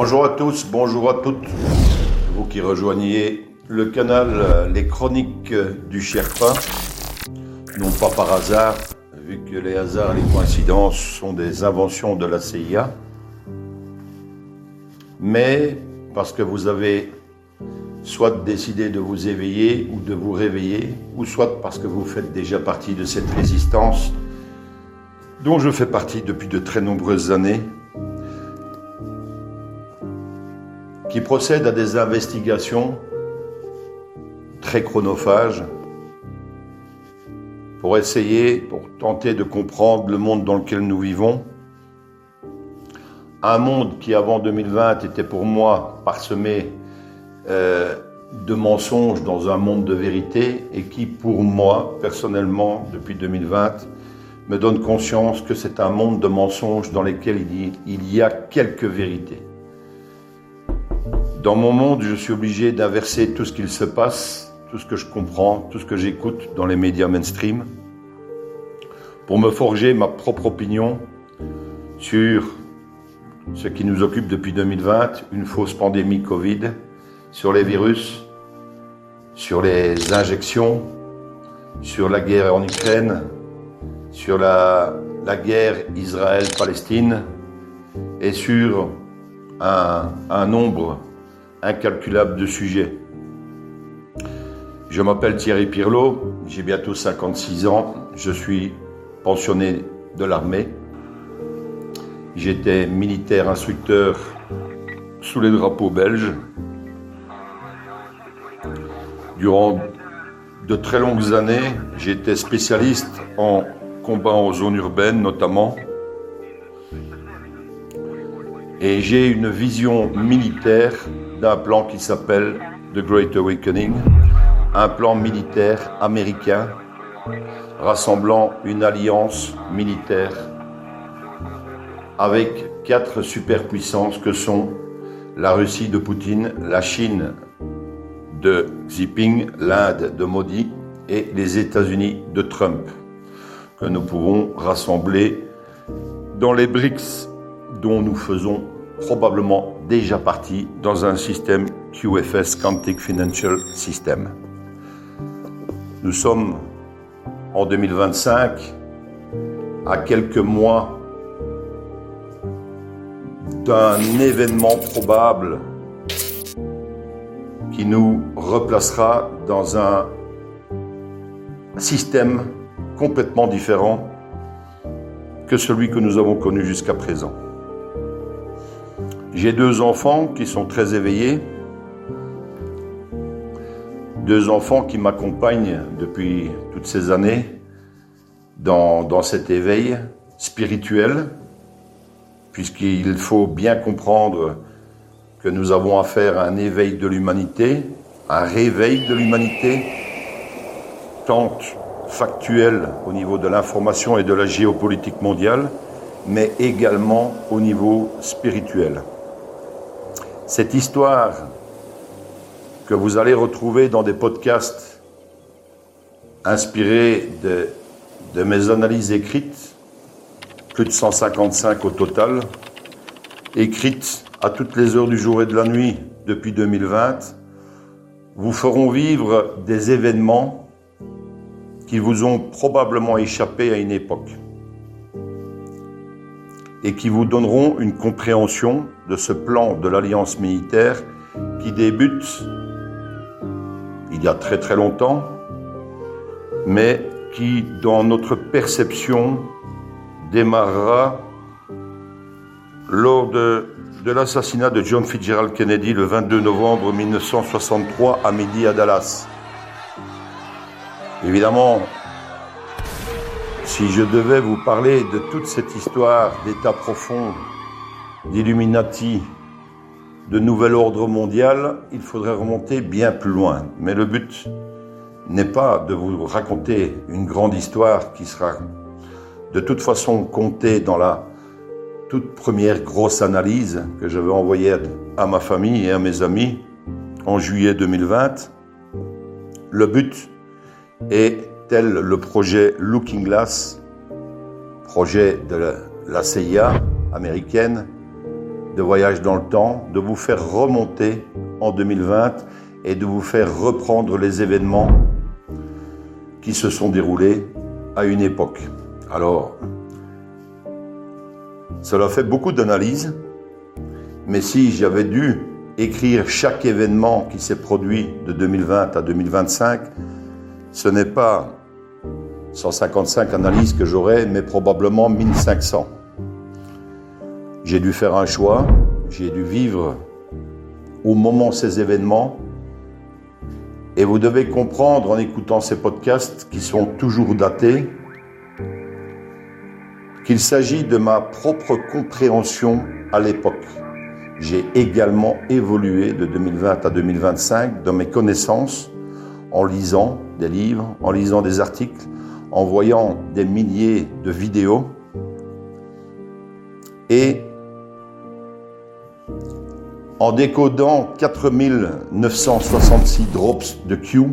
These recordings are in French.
Bonjour à tous, bonjour à toutes, vous qui rejoignez le canal Les Chroniques du Sherpa, non pas par hasard, vu que les hasards et les coïncidences sont des inventions de la CIA, mais parce que vous avez soit décidé de vous éveiller ou de vous réveiller, ou soit parce que vous faites déjà partie de cette résistance dont je fais partie depuis de très nombreuses années, qui procède à des investigations très chronophages pour tenter de comprendre le monde dans lequel nous vivons. Un monde qui, avant 2020, était pour moi parsemé de mensonges dans un monde de vérité et qui, pour moi, personnellement, depuis 2020, me donne conscience que c'est un monde de mensonges dans lequel il y a quelques vérités. Dans mon monde, je suis obligé d'inverser tout ce qu'il se passe, tout ce que je comprends, tout ce que j'écoute dans les médias mainstream, pour me forger ma propre opinion sur ce qui nous occupe depuis 2020, une fausse pandémie Covid, sur les virus, sur les injections, sur la guerre en Ukraine, sur la guerre Israël-Palestine et sur un nombre incalculable de sujets. Je m'appelle Thierry Pirlot, j'ai bientôt 56 ans, je suis pensionné de l'armée. J'étais militaire instructeur sous les drapeaux belges. Durant de très longues années, j'étais spécialiste en combat en zone urbaine notamment. Et j'ai une vision militaire d'un plan qui s'appelle The Great Awakening, un plan militaire américain rassemblant une alliance militaire avec 4 superpuissances que sont la Russie de Poutine, la Chine de Xi Jinping, l'Inde de Modi et les États-Unis de Trump, que nous pouvons rassembler dans les BRICS, dont nous faisons probablement déjà partie dans un système QFS, Quantic Financial System. Nous sommes en 2025, à quelques mois d'un événement probable qui nous replacera dans un système complètement différent que celui que nous avons connu jusqu'à présent. J'ai 2 enfants qui sont très éveillés, 2 enfants qui m'accompagnent depuis toutes ces années dans cet éveil spirituel, puisqu'il faut bien comprendre que nous avons affaire à un éveil de l'humanité, un réveil de l'humanité, tant factuel au niveau de l'information et de la géopolitique mondiale, mais également au niveau spirituel. Cette histoire que vous allez retrouver dans des podcasts inspirés de mes analyses écrites, plus de 155 au total, écrites à toutes les heures du jour et de la nuit depuis 2020, vous feront vivre des événements qui vous ont probablement échappé à une époque et qui vous donneront une compréhension de ce plan de l'alliance militaire qui débute il y a très très longtemps, mais qui, dans notre perception, démarrera lors de l'assassinat de John Fitzgerald Kennedy le 22 novembre 1963 à midi à Dallas. Évidemment, si je devais vous parler de toute cette histoire d'état profond, d'Illuminati, de nouvel ordre mondial, il faudrait remonter bien plus loin. Mais le but n'est pas de vous raconter une grande histoire qui sera de toute façon contée dans la toute première grosse analyse que je vais envoyer à ma famille et à mes amis en juillet 2020. Le but est, tel le projet Looking Glass, projet de la CIA américaine, de voyage dans le temps, de vous faire remonter en 2020 et de vous faire reprendre les événements qui se sont déroulés à une époque. Alors, cela fait beaucoup d'analyses, mais si j'avais dû écrire chaque événement qui s'est produit de 2020 à 2025, ce n'est pas 155 analyses que j'aurais, mais probablement 1500. J'ai dû faire un choix, j'ai dû vivre au moment ces événements, et vous devez comprendre en écoutant ces podcasts qui sont toujours datés, qu'il s'agit de ma propre compréhension à l'époque. J'ai également évolué de 2020 à 2025 dans mes connaissances, en lisant des livres, en lisant des articles, en voyant des milliers de vidéos et en décodant 4966 drops de Q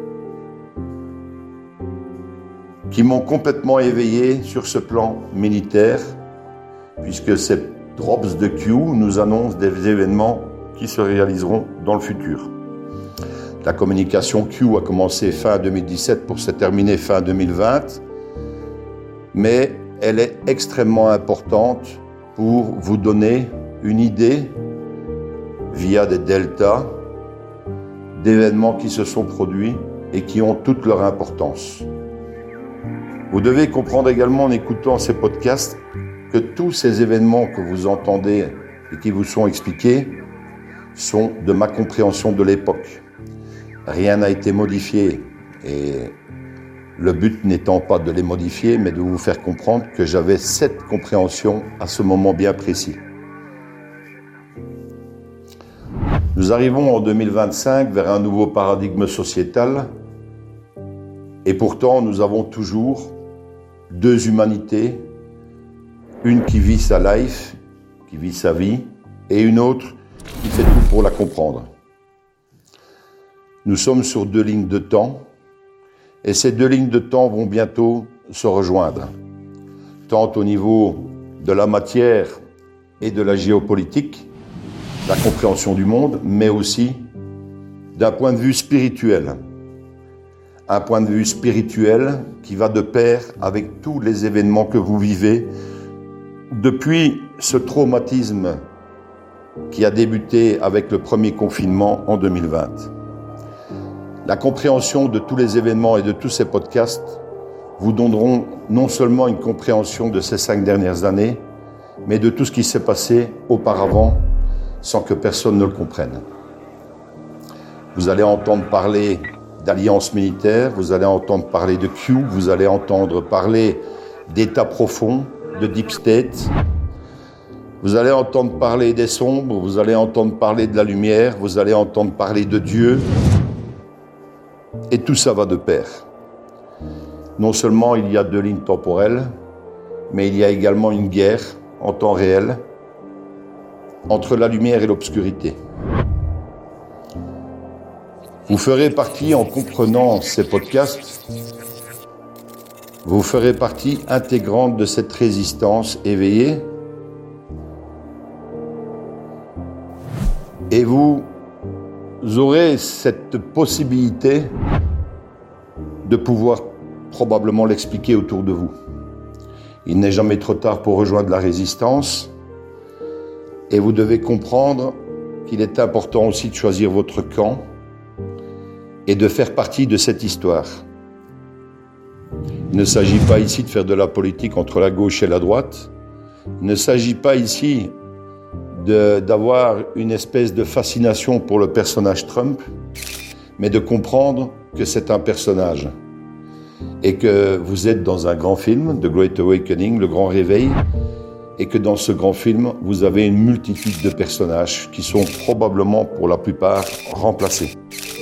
qui m'ont complètement éveillé sur ce plan militaire, puisque ces drops de Q nous annoncent des événements qui se réaliseront dans le futur. La communication Q a commencé fin 2017 pour se terminer fin 2020, mais elle est extrêmement importante pour vous donner une idée, via des deltas, d'événements qui se sont produits et qui ont toute leur importance. Vous devez comprendre également en écoutant ces podcasts que tous ces événements que vous entendez et qui vous sont expliqués sont de ma compréhension de l'époque. Rien n'a été modifié et le but n'étant pas de les modifier, mais de vous faire comprendre que j'avais cette compréhension à ce moment bien précis. Nous arrivons en 2025 vers un nouveau paradigme sociétal et pourtant nous avons toujours deux humanités, une qui vit sa life, qui vit sa vie, et une autre qui fait tout pour la comprendre. Nous sommes sur deux lignes de temps, et ces deux lignes de temps vont bientôt se rejoindre, tant au niveau de la matière et de la géopolitique, la compréhension du monde, mais aussi d'un point de vue spirituel. Un point de vue spirituel qui va de pair avec tous les événements que vous vivez depuis ce traumatisme qui a débuté avec le premier confinement en 2020. La compréhension de tous les événements et de tous ces podcasts vous donneront non seulement une compréhension de ces 5 dernières années, mais de tout ce qui s'est passé auparavant sans que personne ne le comprenne. Vous allez entendre parler d'alliances militaires, vous allez entendre parler de Q, vous allez entendre parler d'État profond, de Deep State, vous allez entendre parler des sombres, vous allez entendre parler de la lumière, vous allez entendre parler de Dieu, et tout ça va de pair. Non seulement il y a deux lignes temporelles, mais il y a également une guerre en temps réel entre la lumière et l'obscurité. Vous ferez partie, en comprenant ces podcasts, vous ferez partie intégrante de cette résistance éveillée et vous aurez cette possibilité de pouvoir probablement l'expliquer autour de vous. Il n'est jamais trop tard pour rejoindre la résistance et vous devez comprendre qu'il est important aussi de choisir votre camp et de faire partie de cette histoire. Il ne s'agit pas ici de faire de la politique entre la gauche et la droite. Il ne s'agit pas ici d'avoir une espèce de fascination pour le personnage Trump, mais de comprendre que c'est un personnage et que vous êtes dans un grand film, The Great Awakening, le Grand Réveil, et que dans ce grand film, vous avez une multitude de personnages qui sont probablement, pour la plupart, remplacés.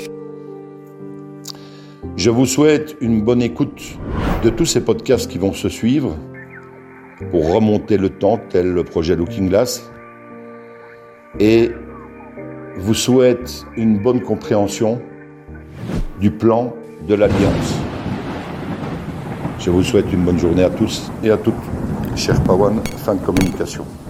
Je vous souhaite une bonne écoute de tous ces podcasts qui vont se suivre pour remonter le temps, tel le projet Looking Glass, et vous souhaite une bonne compréhension du plan de l'Alliance. Je vous souhaite une bonne journée à tous et à toutes. Cher Pawan, fin de communication.